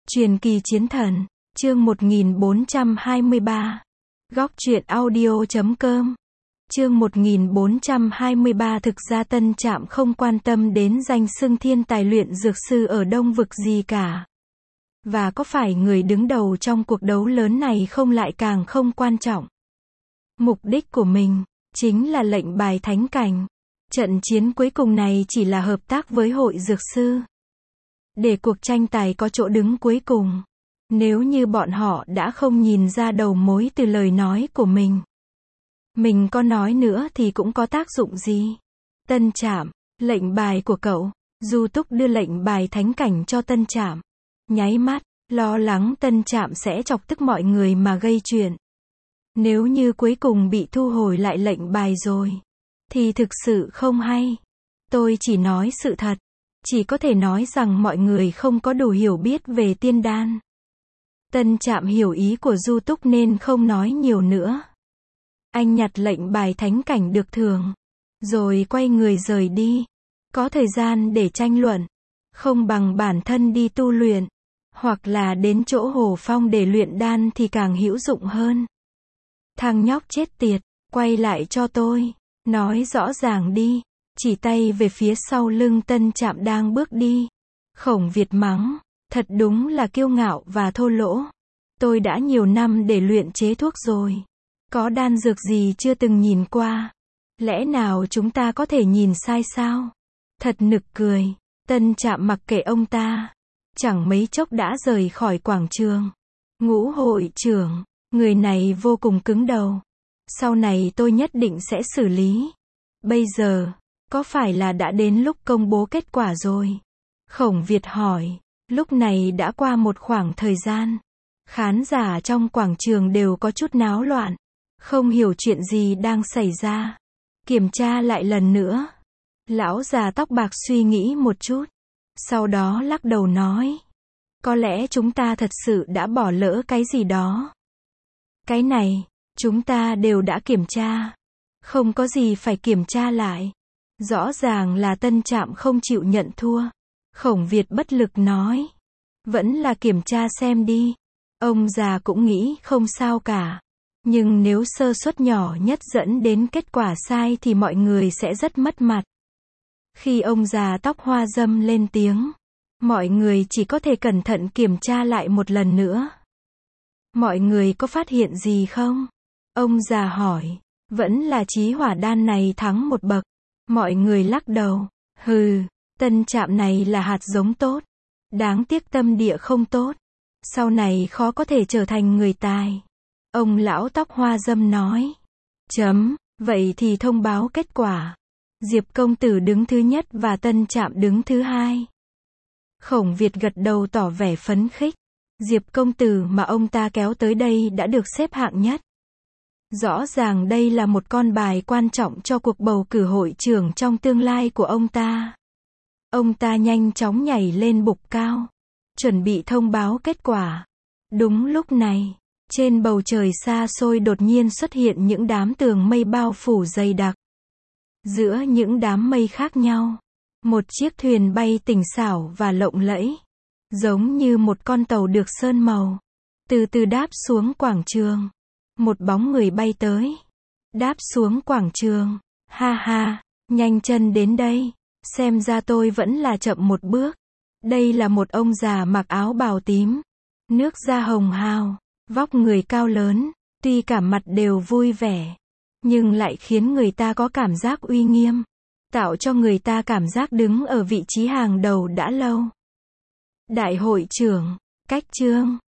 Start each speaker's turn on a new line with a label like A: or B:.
A: Truyền kỳ chiến thần, chương 1423. Góc truyện audio.com. Chương 1423. Thực ra Tân Trạm không quan tâm đến danh xưng thiên tài luyện dược sư ở Đông Vực gì cả. Và có phải người đứng đầu trong cuộc đấu lớn này không lại càng không quan trọng. Mục đích của mình chính là lệnh bài thánh cảnh. Trận chiến cuối cùng này chỉ là hợp tác với hội dược sư, để cuộc tranh tài có chỗ đứng cuối cùng. Nếu như bọn họ đã không nhìn ra đầu mối từ lời nói của mình có nói nữa thì cũng có tác dụng gì. Tân Trạm, lệnh bài của cậu. Du Túc đưa lệnh bài thánh cảnh cho Tân Trạm. Nháy mắt, lo lắng Tân Trạm sẽ chọc tức mọi người mà gây chuyện. Nếu như cuối cùng bị thu hồi lại lệnh bài rồi, thì thực sự không hay. Tôi chỉ nói sự thật. Chỉ có thể nói rằng mọi người không có đủ hiểu biết về tiên đan. Tân Trạm hiểu ý của Du Túc nên không nói nhiều nữa. Anh nhặt lệnh bài thánh cảnh được thưởng, rồi quay người rời đi. Có thời gian để tranh luận, không bằng bản thân đi tu luyện, hoặc là đến chỗ Hồ Phong để luyện đan thì càng hữu dụng hơn. Thằng nhóc chết tiệt, quay lại cho tôi, nói rõ ràng đi. Chỉ tay về phía sau lưng Tân Trạm đang bước đi. Khổng Việt mắng, thật đúng là kiêu ngạo và thô lỗ. Tôi đã nhiều năm để luyện chế thuốc rồi. Có đan dược gì chưa từng nhìn qua. Lẽ nào chúng ta có thể nhìn sai sao? Thật nực cười. Tân Trạm mặc kệ ông ta. Chẳng mấy chốc đã rời khỏi quảng trường. Ngũ hội trưởng, người này vô cùng cứng đầu. Sau này tôi nhất định sẽ xử lý. Bây giờ, có phải là đã đến lúc công bố kết quả rồi? Khổng Việt hỏi. Lúc này đã qua một khoảng thời gian. Khán giả trong quảng trường đều có chút náo loạn. Không hiểu chuyện gì đang xảy ra. Kiểm tra lại lần nữa. Lão già tóc bạc suy nghĩ một chút. Sau đó lắc đầu nói. Có lẽ chúng ta thật sự đã bỏ lỡ cái gì đó. Cái này, chúng ta đều đã kiểm tra. Không có gì phải kiểm tra lại. Rõ ràng là Tân Trạm không chịu nhận thua. Khổng Việt bất lực nói. Vẫn là kiểm tra xem đi. Ông già cũng nghĩ không sao cả. Nhưng nếu sơ suất nhỏ nhất dẫn đến kết quả sai thì mọi người sẽ rất mất mặt. Khi ông già tóc hoa râm lên tiếng, mọi người chỉ có thể cẩn thận kiểm tra lại một lần nữa. Mọi người có phát hiện gì không? Ông già hỏi. Vẫn là chí hỏa đan này thắng một bậc. Mọi người lắc đầu. Hừ, Tân Trạm này là hạt giống tốt. Đáng tiếc tâm địa không tốt. Sau này khó có thể trở thành người tài. Ông lão tóc hoa râm nói. Vậy thì thông báo kết quả. Diệp công tử đứng thứ nhất và Tân Trạm đứng thứ hai. Khổng Việt gật đầu tỏ vẻ phấn khích. Diệp công tử mà ông ta kéo tới đây đã được xếp hạng nhất. Rõ ràng đây là một con bài quan trọng cho cuộc bầu cử hội trưởng trong tương lai của ông ta. Ông ta nhanh chóng nhảy lên bục cao, chuẩn bị thông báo kết quả. Đúng lúc này, trên bầu trời xa xôi đột nhiên xuất hiện những đám tường mây bao phủ dày đặc. Giữa những đám mây khác nhau, một chiếc thuyền bay tinh xảo và lộng lẫy, giống như một con tàu được sơn màu, từ từ đáp xuống quảng trường. Một bóng người bay tới, đáp xuống quảng trường. Ha ha, nhanh chân đến đây. Xem ra tôi vẫn là chậm một bước. Đây là một ông già mặc áo bào tím, nước da hồng hào, vóc người cao lớn, tuy cả mặt đều vui vẻ, nhưng lại khiến người ta có cảm giác uy nghiêm, tạo cho người ta cảm giác đứng ở vị trí hàng đầu đã lâu. Đại hội trưởng, cách chương